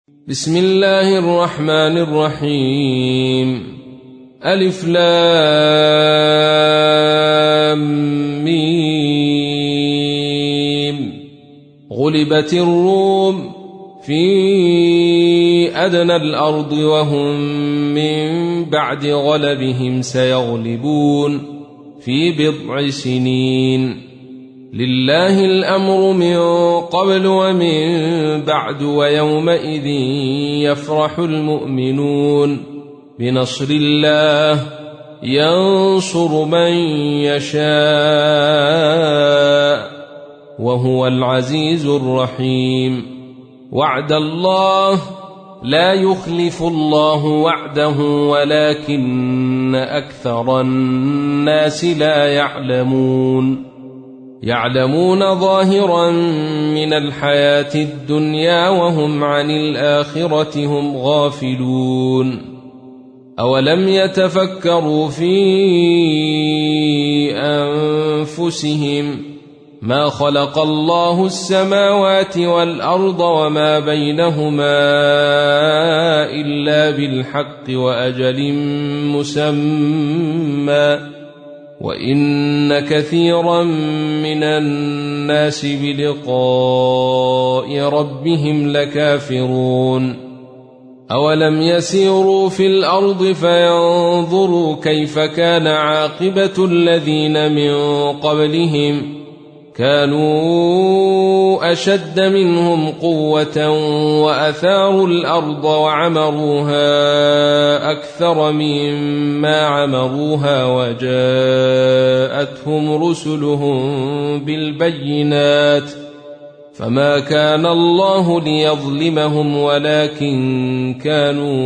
بسم الله الرحمن الرحيم. ألف لام ميم. غلبت الروم في أدنى الأرض وهم من بعد غلبهم سيغلبون في بضع سنين. لله الأمر من قبل ومن بعد ويومئذ يفرح المؤمنون بنصر الله ينصر من يشاء وهو العزيز الرحيم. وعد الله لا يخلف الله وعده ولكن أكثر الناس لا يعلمون. يعلمون ظاهرا من الحياة الدنيا وهم عن الآخرة هم غافلون. أولم يتفكروا في أنفسهم ما خلق الله السماوات والأرض وما بينهما إلا بالحق وأجل مسمى وإن كثيرا من الناس بلقاء ربهم لكافرون. أولم يسيروا في الأرض فينظروا كيف كان عاقبة الذين من قبلهم كانوا أشد منهم قوة وأثاروا الأرض وعمروها أكثر مما عمروها وجاءتهم رسلهم بالبينات فما كان الله ليظلمهم ولكن كانوا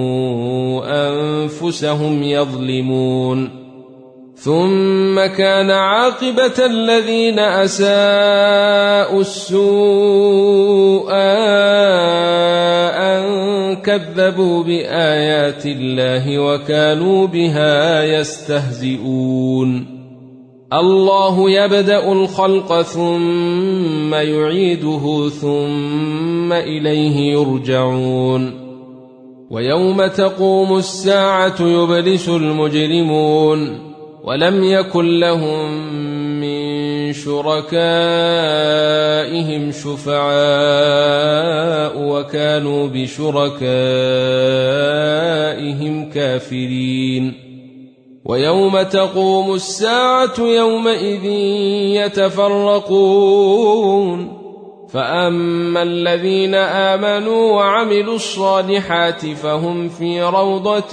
أنفسهم يظلمون. ثم كان عاقبة الذين أساءوا السوء أن كذبوا بآيات الله وكانوا بها يستهزئون. الله يبدأ الخلق ثم يعيده ثم إليه يرجعون. ويوم تقوم الساعة يبلس المجرمون ولم يكن لهم من شركائهم شفعاء وكانوا بشركائهم كافرين. ويوم تقوم الساعة يومئذ يتفرقون فأما الذين آمنوا وعملوا الصالحات فهم في روضة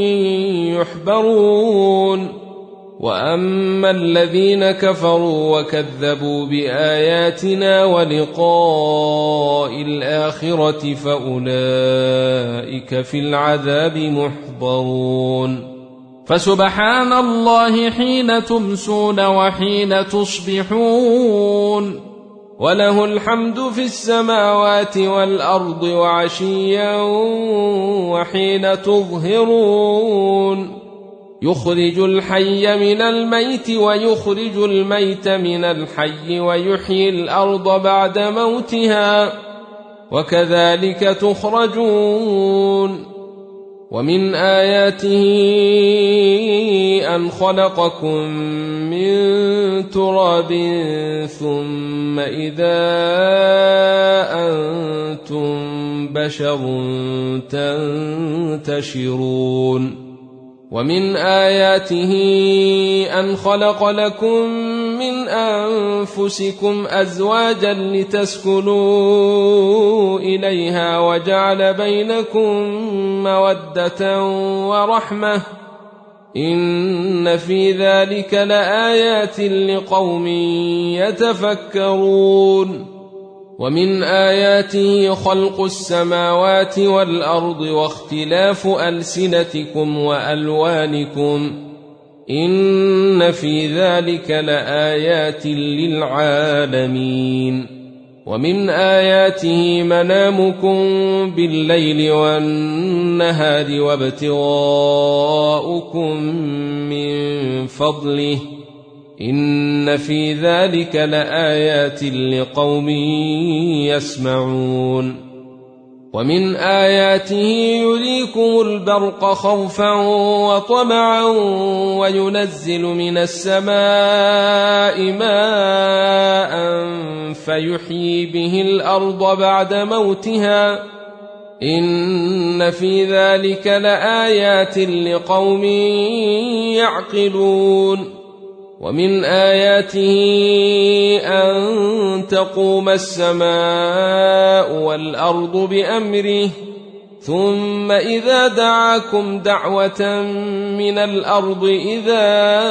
يحبرون وأما الذين كفروا وكذبوا بآياتنا ولقاء الآخرة فأولئك في العذاب محضرون. فسبحان الله حين تمسون وحين تصبحون وله الحمد في السماوات والأرض وعشيا وحين تظهرون. يخرج الحي من الميت ويخرج الميت من الحي ويحيي الأرض بعد موتها وكذلك تخرجون. ومن آياته أن خلقكم من تراب ثم إذا أنتم بشر تنتشرون. ومن آياته أن خلق لكم من أنفسكم أزواجا لتسكنوا إليها وجعل بينكم مودة ورحمة إن في ذلك لآيات لقوم يتفكرون. ومن آياته خلق السماوات والأرض واختلاف ألسنتكم وألوانكم إن في ذلك لآيات للعالمين. ومن آياته منامكم بالليل والنهار وابتغاؤكم من فضله إن في ذلك لآيات لقوم يسمعون. ومن آياته يريكم البرق خوفا وطمعا وينزل من السماء ماء فيحيي به الأرض بعد موتها إن في ذلك لآيات لقوم يعقلون ومن آياته أن تقوم السماء والأرض بأمره ثم إذا دعاكم دعوة من الأرض إذا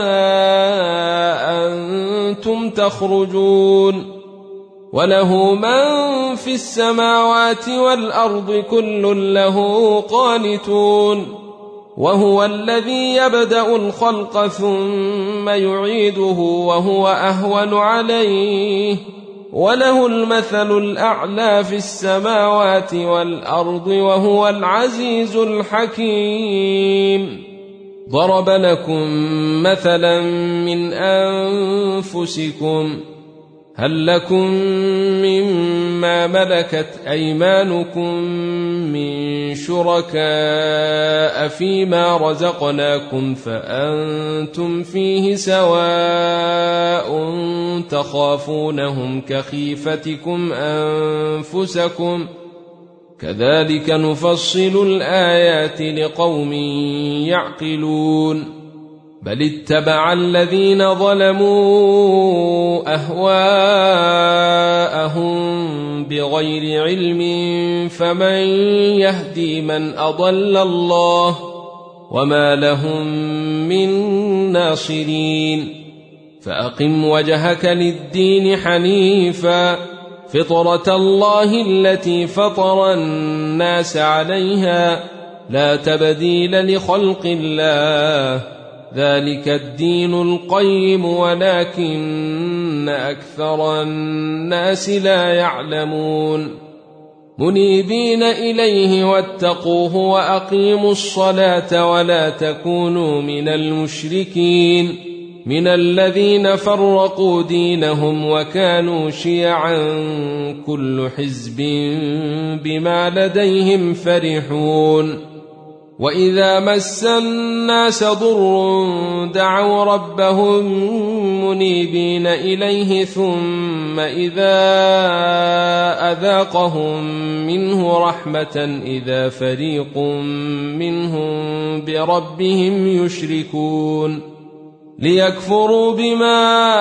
أنتم تخرجون وله من في السماوات والأرض كل له قانتون وهو الذي يبدأ الخلق ثم يعيده وهو أهون عليه وله المثل الأعلى في السماوات والأرض وهو العزيز الحكيم ضرب لكم مثلا من أنفسكم هل لكم مما ملكت أيمانكم من شركاء فيما رزقناكم فأنتم فيه سواء تخافونهم كخيفتكم أنفسكم كذلك نفصل الآيات لقوم يعقلون بل اتبع الذين ظلموا أهواءهم بغير علم فمن يهدي من أضل الله وما لهم من ناصرين فأقم وجهك للدين حنيفا فطرة الله التي فطر الناس عليها لا تبديل لخلق الله ذلك الدين القيم ولكن أكثر الناس لا يعلمون منيبين إليه واتقوه وأقيموا الصلاة ولا تكونوا من المشركين من الذين فرقوا دينهم وكانوا شيعا كل حزب بما لديهم فرحون وإذا مس الناس ضر دعوا ربهم منيبين إليه ثم إذا أذاقهم منه رحمة إذا فريق منهم بربهم يشركون ليكفروا بما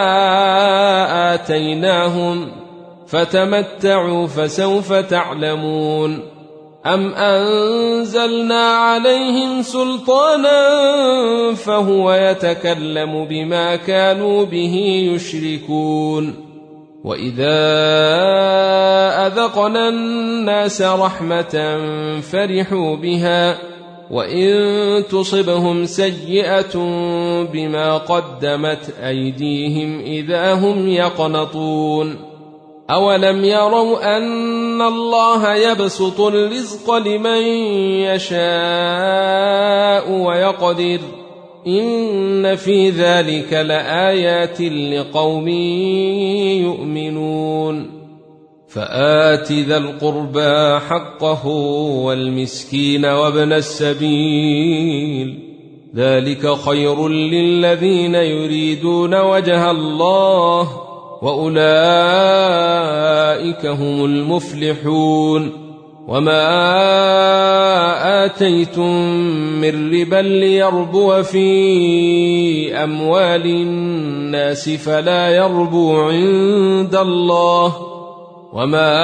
آتيناهم فتمتعوا فسوف تعلمون أم أنزلنا عليهم سلطانا فهو يتكلم بما كانوا به يشركون وإذا أذقنا الناس رحمة فرحوا بها وإن تصبهم سيئة بما قدمت أيديهم إذا هم يقنطون أولم يروا أن الله يبسط الرزق لمن يشاء ويقدر إن في ذلك لآيات لقوم يؤمنون فآت ذا القربى حقه والمسكين وابن السبيل ذلك خير للذين يريدون وجه الله وأولئك هم المفلحون وما آتيتم من ربا ليربو في أموال الناس فلا يربو عند الله وما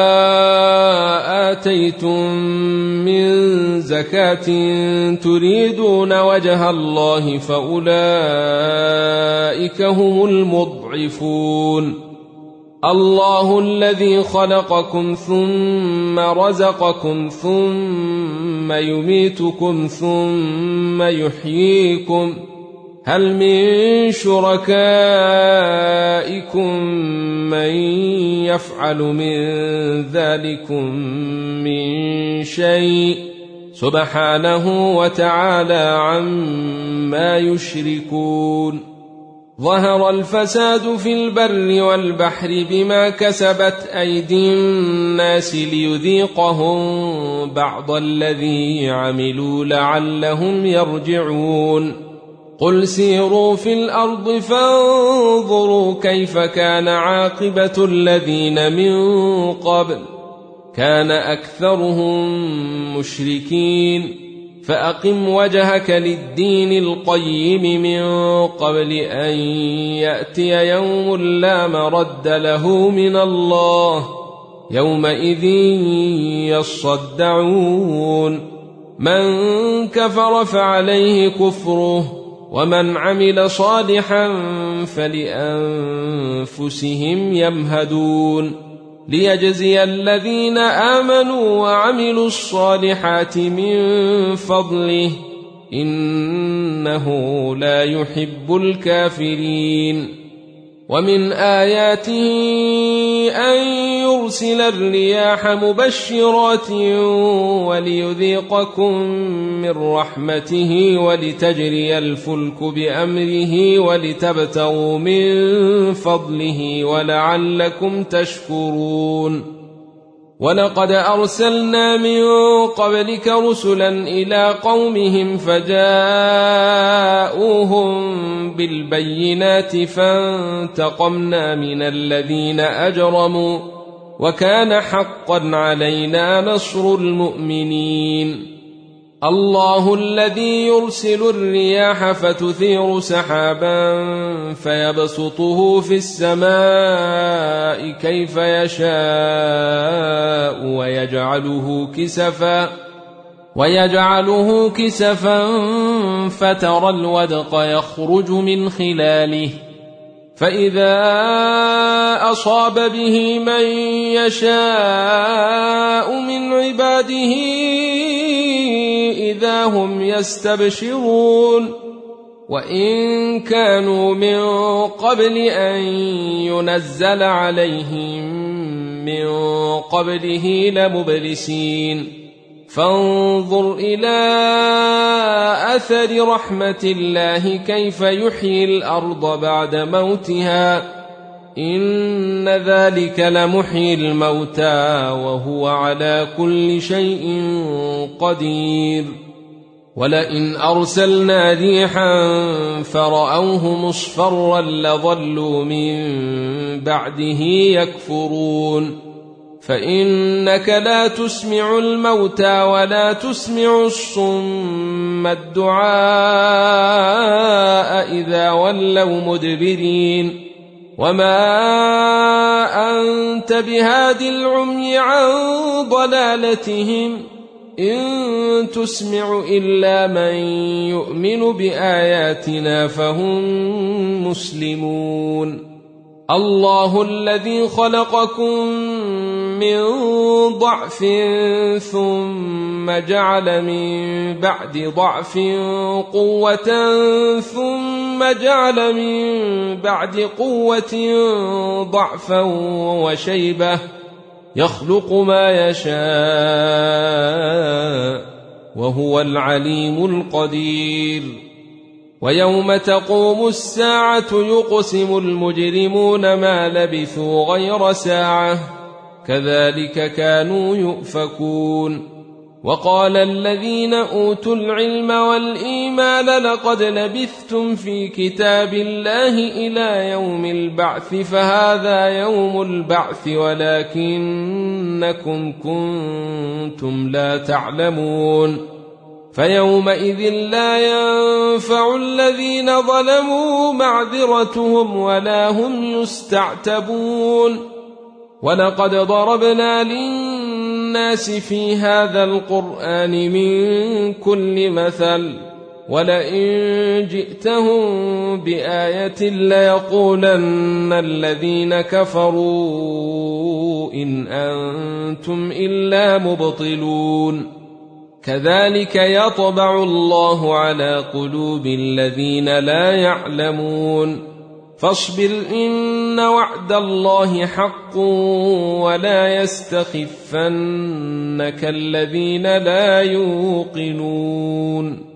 آتيتم من زكاة تريدون وجه الله فأولئك هم المضعفون الله الذي خلقكم ثم رزقكم ثم يميتكم ثم يحييكم هل من شركائكم من يفعل من ذلكم من شيء سبحانه وتعالى عما يشركون ظهر الفساد في البر والبحر بما كسبت أيدي الناس ليذيقهم بعض الذي عملوا لعلهم يرجعون قل سيروا في الأرض فانظروا كيف كان عاقبة الذين من قبل كان أكثرهم مشركين فأقم وجهك للدين القيم من قبل أن يأتي يوم لا مرد له من الله يومئذ يصدعون من كفر فعليه كفره ومن عمل صالحا فلأنفسهم يمهدون ليجزي الذين آمنوا وعملوا الصالحات من فضله إنه لا يحب الكافرين ومن آياته أن يرسل الرياح مبشرات وليذيقكم من رحمته ولتجري الفلك بأمره ولتبتغوا من فضله ولعلكم تشكرون ولقد أرسلنا من قبلك رسلا إلى قومهم فجاءوهم بالبينات فانتقمنا من الذين أجرموا وكان حقا علينا نصر المؤمنين الله الذي يرسل الرياح فتثير سحابا فيبسطه في السماء كيف يشاء ويجعله كسفا فترى الودق يخرج من خلاله فإذا أصاب به من يشاء من عباده إذا هم يستبشرون وإن كانوا من قبل أن ينزل عليهم من قبله لمبلسين فانظر إلى أثر رحمة الله كيف يحيي الأرض بعد موتها إن ذلك لمحيي الموتى وهو على كل شيء قدير ولئن أرسلنا ريحا فرأوه مصفرا لظلوا من بعده يكفرون فإنك لا تسمع الموتى ولا تسمع الصم الدعاء إذا ولوا مدبرين وما أنت بهاد العمي عن ضلالتهم إن تسمع إلا من يؤمن بآياتنا فهم مسلمون الله الذي خلقكم من ضعف ثم جعل من بعد ضعف قوة ثم جعل من بعد قوة ضعفا وشيبة يخلق ما يشاء وهو العليم القدير ويوم تقوم الساعة يقسم المجرمون ما لبثوا غير ساعة كذلك كانوا يؤفكون وقال الذين أوتوا العلم والإيمان لقد لبثتم في كتاب الله إلى يوم البعث فهذا يوم البعث ولكنكم كنتم لا تعلمون فيومئذ لا ينفع الذين ظلموا معذرتهم ولا هم يستعتبون ولقد ضربنا للناس في هذا القرآن من كل مثل ولئن جئتهم بآية ليقولن الذين كفروا إن أنتم إلا مبطلون كذلك يطبع الله على قلوب الذين لا يعلمون فاصبر إن وعد الله حق ولا يستخفنك الذين لا يوقنون